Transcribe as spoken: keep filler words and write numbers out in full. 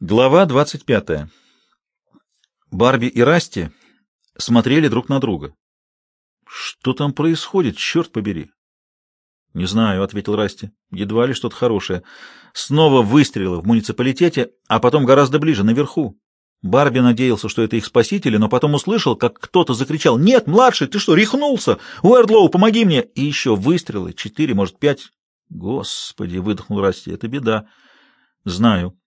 Глава двадцать пятая. Барби и Расти смотрели друг на друга. «Что там происходит, черт побери?» «Не знаю», — ответил Расти. «Едва ли что-то хорошее. Снова выстрелы в муниципалитете, а потом гораздо ближе, наверху. Барби надеялся, что это их спасители, но потом услышал, как кто-то закричал: «Нет, младший, ты что, рехнулся? Уэрдлоу, помоги мне!» И еще выстрелы, четыре, может, пять. «Господи!» — выдохнул Расти. «Это беда». «Знаю».